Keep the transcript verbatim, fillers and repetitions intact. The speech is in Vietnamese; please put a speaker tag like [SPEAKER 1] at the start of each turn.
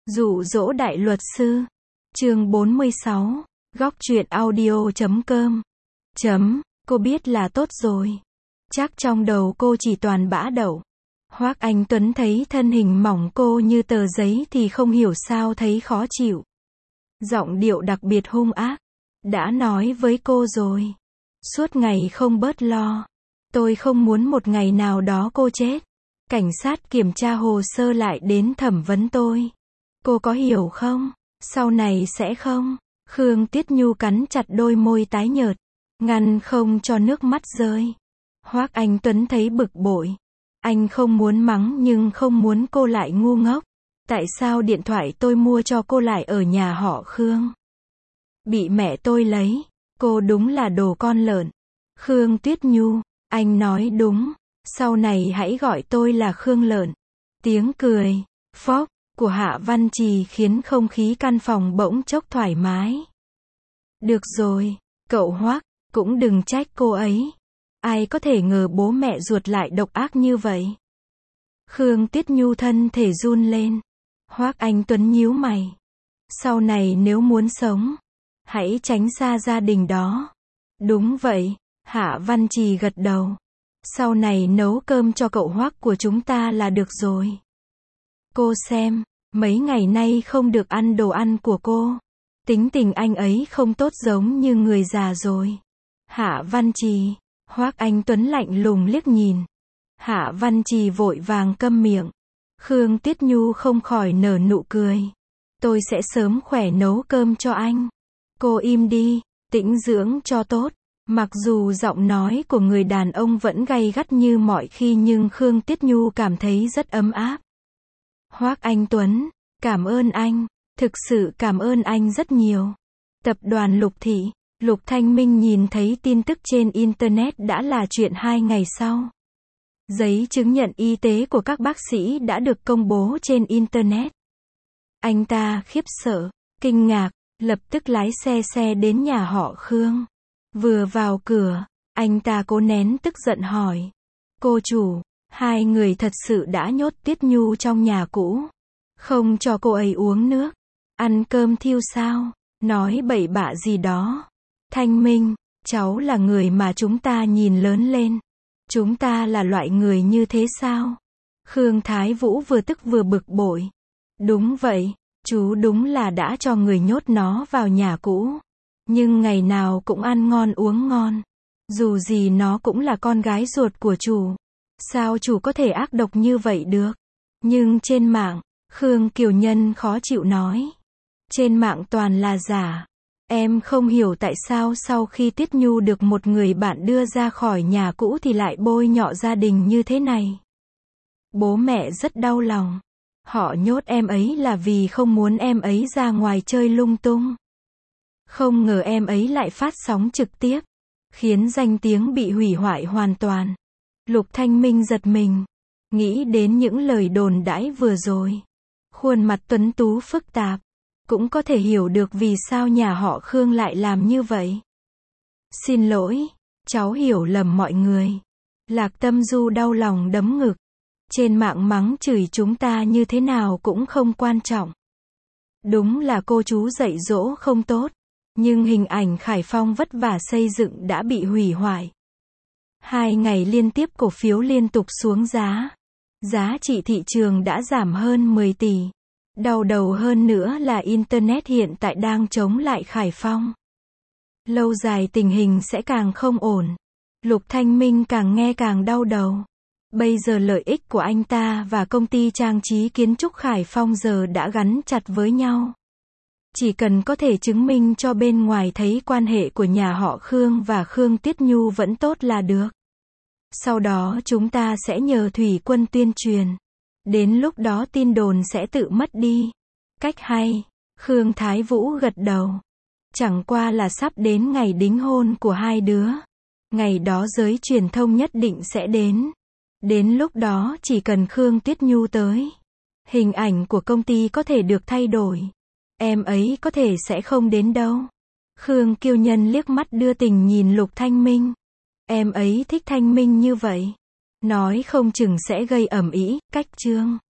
[SPEAKER 1] Dụ dỗ đại luật sư. Chương bốn mươi sáu. Góc truyện audio chấm com. Chấm, cô biết là tốt rồi. Chắc trong đầu cô chỉ toàn bã đậu. Hoác Anh Tuấn thấy thân hình mỏng cô như tờ giấy thì không hiểu sao thấy khó chịu. Giọng điệu đặc biệt hung ác. Đã nói với cô rồi. Suốt ngày không bớt lo. Tôi không muốn một ngày nào đó cô chết. Cảnh sát kiểm tra hồ sơ lại đến thẩm vấn tôi. Cô có hiểu không? Sau này sẽ không. Khương Tiết Nhu cắn chặt đôi môi tái nhợt, ngăn không cho nước mắt rơi. Hoác Anh Tuấn thấy bực bội. Anh không muốn mắng nhưng không muốn cô lại ngu ngốc. Tại sao điện thoại tôi mua cho cô lại ở nhà họ Khương? Bị mẹ tôi lấy. Cô đúng là đồ con lợn. Khương Tuyết Nhu, anh nói đúng. Sau này hãy gọi tôi là Khương Lợn. Tiếng cười, phốc, của Hạ Văn Trì khiến không khí căn phòng bỗng chốc thoải mái. Được rồi, cậu Hoác, cũng đừng trách cô ấy. Ai có thể ngờ bố mẹ ruột lại độc ác như vậy. Khương Tiết Nhu thân thể run lên. Hoác Anh Tuấn nhíu mày. Sau này nếu muốn sống, hãy tránh xa gia đình đó. Đúng vậy, Hạ Văn Trì gật đầu. Sau này nấu cơm cho cậu Hoác của chúng ta là được rồi. Cô xem, mấy ngày nay không được ăn đồ ăn của cô. Tính tình anh ấy không tốt giống như người già rồi. Hạ Văn Trì, Hoác Anh Tuấn lạnh lùng liếc nhìn. Hạ Văn Trì vội vàng câm miệng. Khương Tiết Nhu không khỏi nở nụ cười. Tôi sẽ sớm khỏe nấu cơm cho anh. Cô im đi, tĩnh dưỡng cho tốt. Mặc dù giọng nói của người đàn ông vẫn gay gắt như mọi khi nhưng Khương Tiết Nhu cảm thấy rất ấm áp. Hoác Anh Tuấn, cảm ơn anh, thực sự cảm ơn anh rất nhiều. Tập đoàn Lục Thị, Lục Thanh Minh nhìn thấy tin tức trên Internet đã là chuyện hai ngày sau. Giấy chứng nhận y tế của các bác sĩ đã được công bố trên Internet. Anh ta khiếp sợ, kinh ngạc, lập tức lái xe xe đến nhà họ Khương. Vừa vào cửa, anh ta cố nén tức giận hỏi. Cô chủ, hai người thật sự đã nhốt Tiết Nhu trong nhà cũ. Không cho cô ấy uống nước, ăn cơm thiêu sao, nói bậy bạ gì đó. Thanh Minh, cháu là người mà chúng ta nhìn lớn lên. Chúng ta là loại người như thế sao? Khương Thái Vũ vừa tức vừa bực bội. Đúng vậy, chú đúng là đã cho người nhốt nó vào nhà cũ. Nhưng ngày nào cũng ăn ngon uống ngon. Dù gì nó cũng là con gái ruột của chủ. Sao chủ có thể ác độc như vậy được? Nhưng trên mạng, Khương Kiều Nhân khó chịu nói. Trên mạng toàn là giả. Em không hiểu tại sao sau khi Tiết Nhu được một người bạn đưa ra khỏi nhà cũ thì lại bôi nhọ gia đình như thế này. Bố mẹ rất đau lòng. Họ nhốt em ấy là vì không muốn em ấy ra ngoài chơi lung tung. Không ngờ em ấy lại phát sóng trực tiếp, khiến danh tiếng bị hủy hoại hoàn toàn. Lục Thanh Minh giật mình, nghĩ đến những lời đồn đãi vừa rồi. Khuôn mặt tuấn tú phức tạp, cũng có thể hiểu được vì sao nhà họ Khương lại làm như vậy. Xin lỗi, cháu hiểu lầm mọi người. Lạc Tâm Du đau lòng đấm ngực. Trên mạng mắng chửi chúng ta như thế nào cũng không quan trọng. Đúng là cô chú dạy dỗ không tốt. Nhưng hình ảnh Khải Phong vất vả xây dựng đã bị hủy hoại. Hai ngày liên tiếp cổ phiếu liên tục xuống giá. Giá trị thị trường đã giảm hơn mười tỷ. Đau đầu hơn nữa là Internet hiện tại đang chống lại Khải Phong. Lâu dài tình hình sẽ càng không ổn. Lục Thanh Minh càng nghe càng đau đầu. Bây giờ lợi ích của anh ta và công ty trang trí kiến trúc Khải Phong giờ đã gắn chặt với nhau. Chỉ cần có thể chứng minh cho bên ngoài thấy quan hệ của nhà họ Khương và Khương Tiết Nhu vẫn tốt là được. Sau đó chúng ta sẽ nhờ Thủy Quân tuyên truyền. Đến lúc đó tin đồn sẽ tự mất đi. Cách hay. Khương Thái Vũ gật đầu. Chẳng qua là sắp đến ngày đính hôn của hai đứa. Ngày đó giới truyền thông nhất định sẽ đến. Đến lúc đó chỉ cần Khương Tiết Nhu tới, hình ảnh của công ty có thể được thay đổi. Em ấy có thể sẽ không đến đâu. Khương Kiều Nhân liếc mắt đưa tình nhìn Lục Thanh Minh. Em ấy thích Thanh Minh như vậy. Nói không chừng sẽ gây ầm ĩ, cách chương.